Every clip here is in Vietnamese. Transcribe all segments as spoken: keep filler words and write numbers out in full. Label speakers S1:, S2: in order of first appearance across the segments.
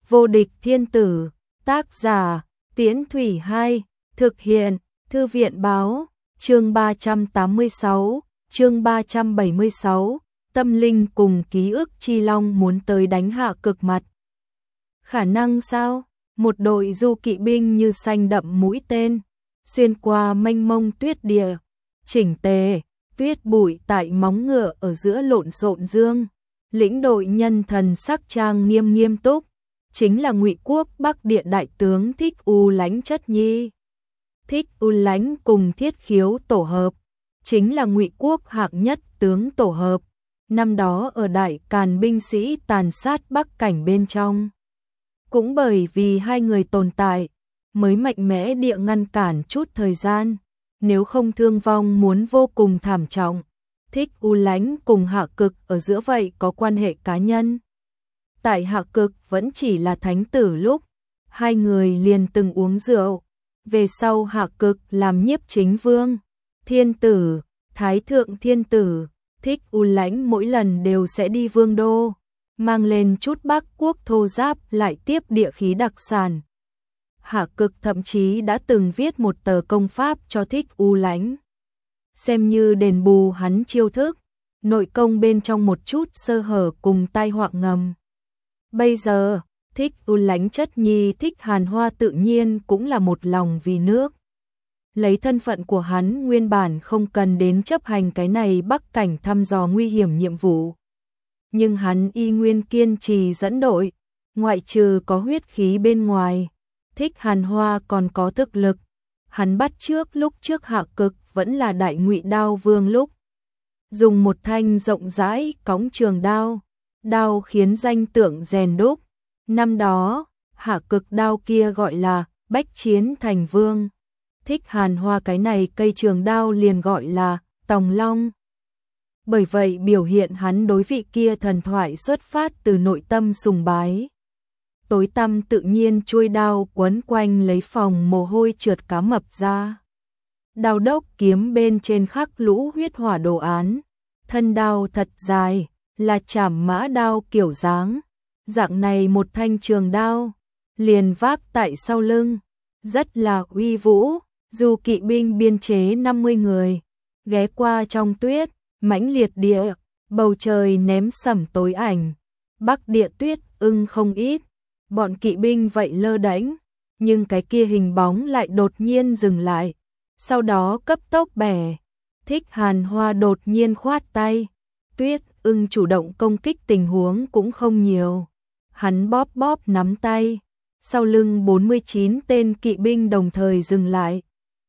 S1: Vô địch thiên tử, tác giả, Tiễn Thủy hai, thực hiện, Thư viện báo, chương ba trăm tám mươi sáu, chương ba trăm bảy mươi sáu, tâm linh cùng ký ức chi long muốn tới đánh Hạ Cực mặt. Khả năng sao? Một đội du kỵ binh như xanh đậm mũi tên, xuyên qua mênh mông tuyết địa, chỉnh tề, tuyết bụi tại móng ngựa ở giữa lộn xộn dương. Lĩnh đội nhân thần sắc trang nghiêm nghiêm túc, chính là Ngụy Quốc Bắc Địa đại tướng Thích U Lãnh Chất Nhi. Thích U Lãnh cùng Thiết Khiếu tổ hợp, chính là Ngụy Quốc hạng nhất tướng tổ hợp, năm đó ở Đại Càn binh sĩ tàn sát Bắc cảnh bên trong. Cũng bởi vì hai người tồn tại, mới mạnh mẽ địa ngăn cản chút thời gian, nếu không thương vong muốn vô cùng thảm trọng. Thích U Lãnh cùng Hạ Cực ở giữa vậy có quan hệ cá nhân. Tại Hạ Cực vẫn chỉ là thánh tử lúc, hai người liền từng uống rượu. Về sau Hạ Cực làm nhiếp chính vương, thiên tử, thái thượng thiên tử, Thích U Lãnh mỗi lần đều sẽ đi vương đô, mang lên chút Bắc quốc thô giáp lại tiếp địa khí đặc sản. Hạ Cực thậm chí đã từng viết một tờ công pháp cho Thích U Lãnh, xem như đền bù hắn chiêu thức, nội công bên trong một chút sơ hở cùng tai họa ngầm. Bây giờ, Thích U Lãnh Chất Nhi Thích Hàn Hoa tự nhiên cũng là một lòng vì nước. Lấy thân phận của hắn nguyên bản không cần đến chấp hành cái này Bắc cảnh thăm dò nguy hiểm nhiệm vụ. Nhưng hắn y nguyên kiên trì dẫn đội, ngoại trừ có huyết khí bên ngoài, Thích Hàn Hoa còn có thực lực. Hắn bắt trước lúc trước Hạ Cực vẫn là Đại Ngụy Đao Vương lúc, dùng một thanh rộng rãi cõng trường đao, đao khiến danh tượng rèn đúc. Năm đó, Hạ Cực đao kia gọi là Bách Chiến Thành Vương. Thích Hàn Hoa cái này cây trường đao liền gọi là Tòng Long. Bởi vậy biểu hiện hắn đối vị kia thần thoại xuất phát từ nội tâm sùng bái. Tối tăm tự nhiên chuôi đao quấn quanh lấy phòng mồ hôi trượt cá mập ra. Đao đốc kiếm bên trên khắc lũ huyết hỏa đồ án, thân đao thật dài, là chảm mã đao kiểu dáng. Dạng này một thanh trường đao, liền vác tại sau lưng, rất là uy vũ. Dù kỵ binh biên chế năm mươi người, ghé qua trong tuyết, mãnh liệt địa, bầu trời ném sẩm tối ảnh. Bắc địa tuyết ưng không ít, bọn kỵ binh vậy lơ đễnh, nhưng cái kia hình bóng lại đột nhiên dừng lại, sau đó cấp tốc bẻ. Thích Hàn Hoa đột nhiên khoát tay, tuyết ưng chủ động công kích tình huống cũng không nhiều. Hắn bóp bóp nắm tay, sau lưng bốn mươi chín tên kỵ binh đồng thời dừng lại.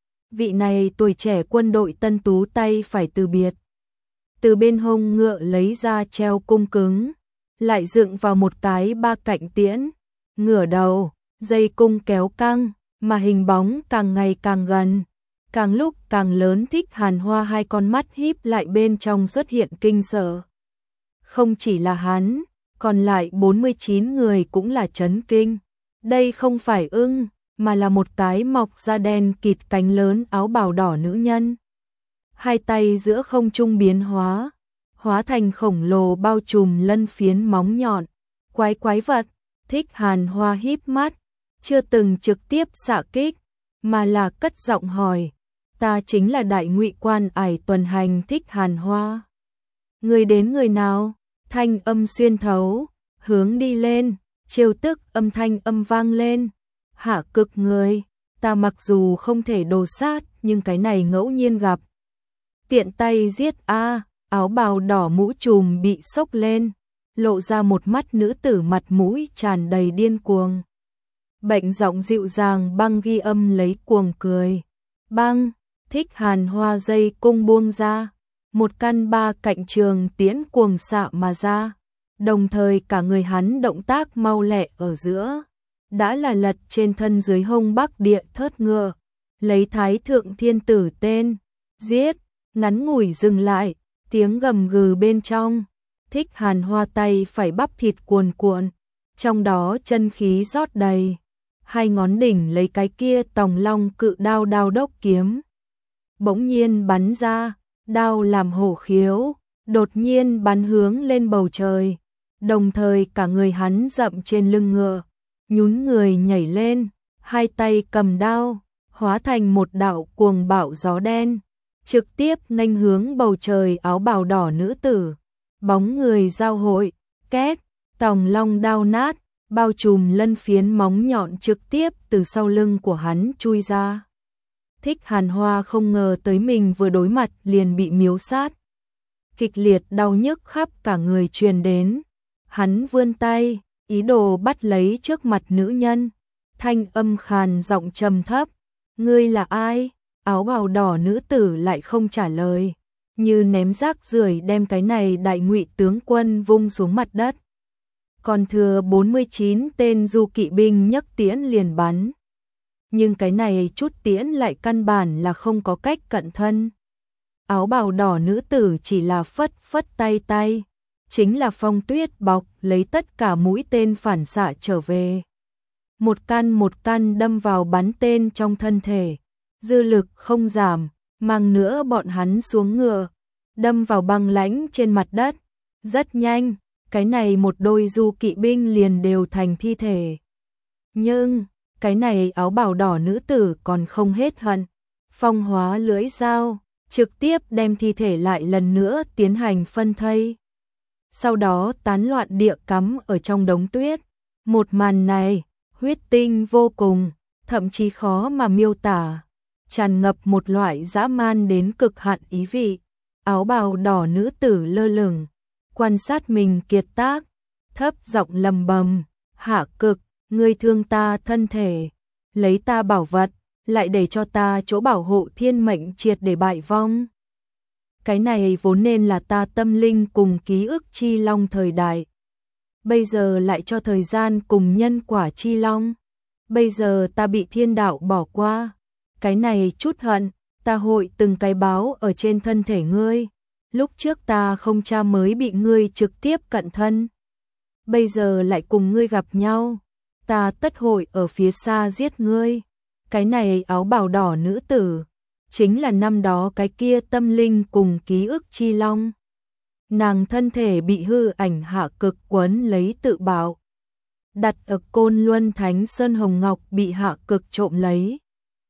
S1: Vị này tuổi trẻ quân đội tân tú tay phải từ biệt. Từ bên hông ngựa lấy ra treo cung cứng, lại dựng vào một cái ba cạnh tiễn, ngửa đầu, dây cung kéo căng, mà hình bóng càng ngày càng gần, càng lúc càng lớn. Thích Hàn Hoa hai con mắt híp lại bên trong xuất hiện kinh sợ. Không chỉ là hắn, còn lại bốn mươi chín người cũng là chấn kinh. Đây không phải ưng, mà là một cái mọc da đen kịt cánh lớn áo bào đỏ nữ nhân. Hai tay giữa không trung biến hóa, hóa thành khổng lồ bao trùm lân phiến móng nhọn, quái quái vật. Thích Hàn Hoa híp mắt, chưa từng trực tiếp xạ kích, mà là cất giọng hỏi, ta chính là Đại Ngụy quan ải tuần hành Thích Hàn Hoa. Người đến người nào? Thanh âm xuyên thấu, hướng đi lên, trêu tức âm thanh âm vang lên. Hạ Cực người, ta mặc dù không thể đồ sát, nhưng cái này ngẫu nhiên gặp. Tiện tay giết a. Áo bào đỏ mũ trùm bị xốc lên, lộ ra một mắt nữ tử mặt mũi tràn đầy điên cuồng. Bệnh giọng dịu dàng băng ghi âm lấy cuồng cười. Băng, Thích Hàn Hoa dây cung buông ra, một căn ba cạnh trường tiễn cuồng xạ mà ra, đồng thời cả người hắn động tác mau lẹ ở giữa, đã là lật trên thân dưới hông Bắc địa thớt ngựa, lấy thái thượng thiên tử tên, giết. Ngắn ngủi dừng lại, tiếng gầm gừ bên trong, Thích Hàn Hoa tay phải bắp thịt cuồn cuộn, trong đó chân khí rót đầy, hai ngón đỉnh lấy cái kia Tòng Long cự đao đao đốc kiếm, bỗng nhiên bắn ra, đao làm hổ khiếu, đột nhiên bắn hướng lên bầu trời, đồng thời cả người hắn dậm trên lưng ngựa, nhún người nhảy lên, hai tay cầm đao, hóa thành một đạo cuồng bạo gió đen, trực tiếp nghênh hướng bầu trời áo bào đỏ nữ tử. Bóng người giao hội, két, tòng long đao nát, bao trùm lân phiến móng nhọn trực tiếp từ sau lưng của hắn chui ra. Thích Hàn Hoa không ngờ tới mình vừa đối mặt liền bị miếu sát. Kịch liệt đau nhức khắp cả người truyền đến. Hắn vươn tay, ý đồ bắt lấy trước mặt nữ nhân. Thanh âm khàn giọng trầm thấp. Ngươi là ai? Áo bào đỏ nữ tử lại không trả lời. Như ném rác rưởi đem cái này đại ngụy tướng quân vung xuống mặt đất. Còn thừa bốn mươi chín tên du kỵ binh nhấc tiễn liền bắn. Nhưng cái này chút tiễn lại căn bản là không có cách cận thân. Áo bào đỏ nữ tử chỉ là phất phất tay tay. Chính là Phong Tuyết bọc lấy tất cả mũi tên phản xạ trở về. Một căn một căn đâm vào bắn tên trong thân thể. Dư lực không giảm, mang nữa bọn hắn xuống ngựa. Đâm vào băng lãnh trên mặt đất. Rất nhanh, cái này một đôi du kỵ binh liền đều thành thi thể. Nhưng, cái này áo bào đỏ nữ tử còn không hết hận. Phong hóa lưỡi dao, trực tiếp đem thi thể lại lần nữa tiến hành phân thây. Sau đó tán loạn địa cắm ở trong đống tuyết. Một màn này, huyết tinh vô cùng, thậm chí khó mà miêu tả. Tràn ngập một loại dã man đến cực hạn ý vị. Áo bào đỏ nữ tử lơ lửng, quan sát mình kiệt tác, thấp giọng lầm bầm, hạ cực, ngươi thương ta thân thể, lấy ta bảo vật, lại để cho ta chỗ bảo hộ thiên mệnh triệt để bại vong. Cái này vốn nên là ta tâm linh cùng ký ức chi long thời đại. Bây giờ lại cho thời gian cùng nhân quả chi long. Bây giờ ta bị thiên đạo bỏ qua. Cái này chút hận, ta hội từng cái báo ở trên thân thể ngươi. Lúc trước ta không cha mới bị ngươi trực tiếp cận thân. Bây giờ lại cùng ngươi gặp nhau. Ta tất hội ở phía xa giết ngươi. Cái này áo bào đỏ nữ tử. Chính là năm đó cái kia tâm linh cùng ký ức chi long. Nàng thân thể bị hư ảnh hạ cực quấn lấy tự bạo. Đặt ở Côn Luân Thánh Sơn Hồng Ngọc bị hạ cực trộm lấy.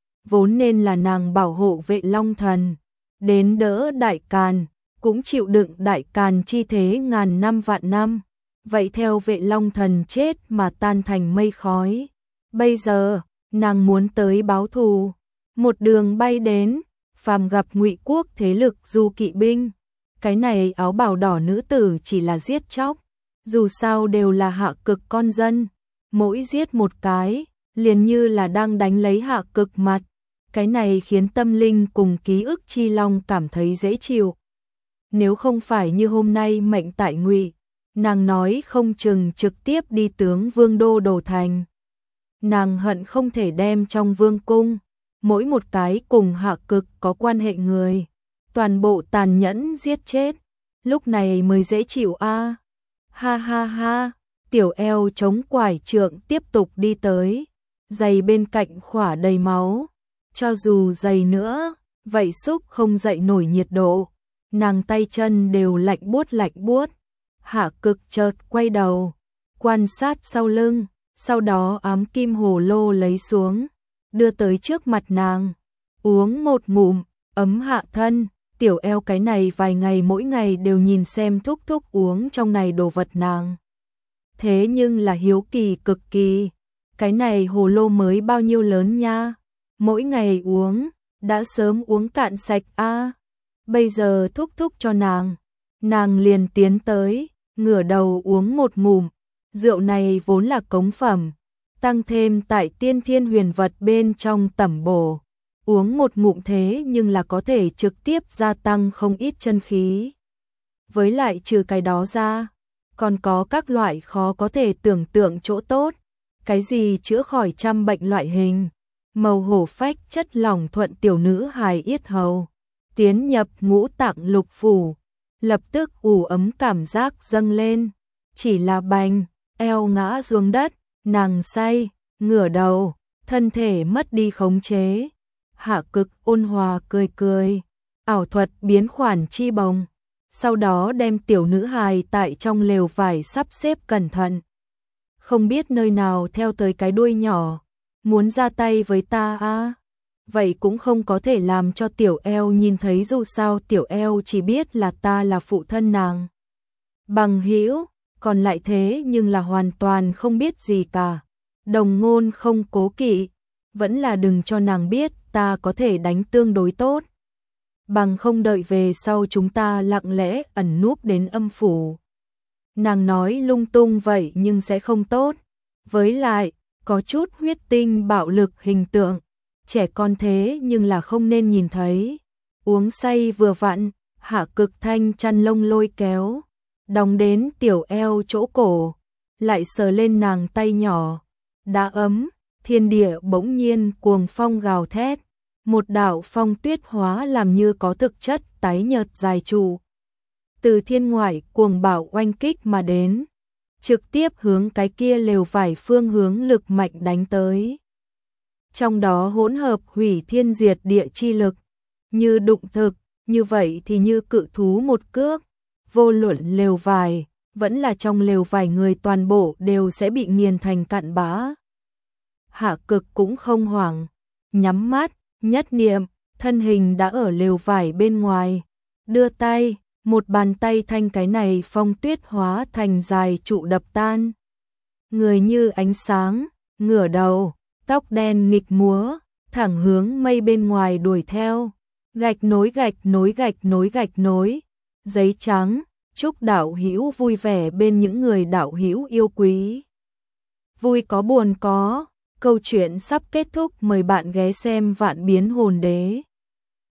S1: Vốn nên là nàng bảo hộ vệ long thần. Đến đỡ đại càn, cũng chịu đựng đại càn chi thế ngàn năm vạn năm. Vậy theo vệ long thần chết mà tan thành mây khói. Bây giờ, nàng muốn tới báo thù. Một đường bay đến, phàm gặp Ngụy quốc thế lực du kỵ binh. Cái này áo bào đỏ nữ tử chỉ là giết chóc. Dù sao đều là hạ cực con dân. Mỗi giết một cái, liền như là đang đánh lấy hạ cực mặt. Cái này khiến tâm linh cùng ký ức chi long cảm thấy dễ chịu. Nếu không phải như hôm nay mệnh tại Ngụy, nàng nói không chừng trực tiếp đi tướng vương đô đổ thành. Nàng hận không thể đem trong vương cung, mỗi một cái cùng hạ cực có quan hệ người, toàn bộ tàn nhẫn giết chết. Lúc này mới dễ chịu a. À. Ha ha ha, tiểu eo chống quải trượng tiếp tục đi tới, giày bên cạnh khỏa đầy máu. Cho dù dày nữa, vậy xúc không dậy nổi nhiệt độ. Nàng tay chân đều lạnh buốt lạnh buốt. Hạ cực chợt quay đầu, quan sát sau lưng, sau đó ám kim hồ lô lấy xuống, đưa tới trước mặt nàng. Uống một ngụm, ấm hạ thân. Tiểu eo cái này vài ngày mỗi ngày đều nhìn xem thúc thúc uống trong này đồ vật nàng. Thế nhưng là hiếu kỳ cực kỳ. Cái này hồ lô mới bao nhiêu lớn nha. Mỗi ngày uống, đã sớm uống cạn sạch a. À. Bây giờ thúc thúc cho nàng. Nàng liền tiến tới, ngửa đầu uống một ngụm. Rượu này vốn là cống phẩm, tăng thêm tại tiên thiên huyền vật bên trong tẩm bổ. Uống một ngụm thế nhưng là có thể trực tiếp gia tăng không ít chân khí. Với lại trừ cái đó ra, còn có các loại khó có thể tưởng tượng chỗ tốt. Cái gì chữa khỏi trăm bệnh loại hình. Màu hổ phách chất lỏng thuận tiểu nữ hài yết hầu. Tiến nhập ngũ tạng lục phủ. Lập tức ủ ấm cảm giác dâng lên. Chỉ là bành, eo ngã xuống đất, nàng say, ngửa đầu, thân thể mất đi khống chế. Hạ cực ôn hòa cười cười, ảo thuật biến khoản chi bồng, sau đó đem tiểu nữ hài tại trong lều vải sắp xếp cẩn thận. không biết nơi nào theo tới cái đuôi nhỏ, muốn ra tay với ta à? Vậy cũng không có thể làm cho tiểu eo nhìn thấy, dù sao tiểu eo chỉ biết là ta là phụ thân nàng. Bằng hữu, còn lại thế nhưng là hoàn toàn không biết gì cả. Đồng ngôn không cố kỵ, vẫn là đừng cho nàng biết ta có thể đánh tương đối tốt. Bằng không đợi về sau chúng ta lặng lẽ ẩn núp đến âm phủ. Nàng nói lung tung vậy nhưng sẽ không tốt. Với lại, có chút huyết tinh bạo lực hình tượng. Trẻ con thế nhưng là không nên nhìn thấy. Uống say vừa vặn, Hạ Cực Thanh chăn lông lôi kéo, đóng đến tiểu eo chỗ cổ, lại sờ lên nàng tay nhỏ. Đã ấm, thiên địa bỗng nhiên cuồng phong gào thét. Một đạo phong tuyết hóa làm như có thực chất tái nhợt dài trụ. Từ thiên ngoại cuồng bạo oanh kích mà đến, trực tiếp hướng cái kia lều vải phương hướng lực mạnh đánh tới. Trong đó hỗn hợp hủy thiên diệt địa chi lực, như đụng thực, như vậy thì như cự thú một cước, vô luận lều vải, vẫn là trong lều vải người toàn bộ đều sẽ bị nghiền thành cặn bã. Hạ Cực cũng không hoảng, nhắm mắt, nhất niệm, thân hình đã ở lều vải bên ngoài, đưa tay, một bàn tay thanh cái này phong tuyết hóa thành dài trụ đập tan. Người như ánh sáng, ngửa đầu, tóc đen nghịch múa, thẳng hướng mây bên ngoài đuổi theo, gạch nối gạch nối gạch nối gạch nối, giấy trắng, chúc đạo hữu vui vẻ bên những người đạo hữu yêu quý. Vui có buồn có, câu chuyện sắp kết thúc, mời bạn ghé xem Vạn Biến Hồn Đế.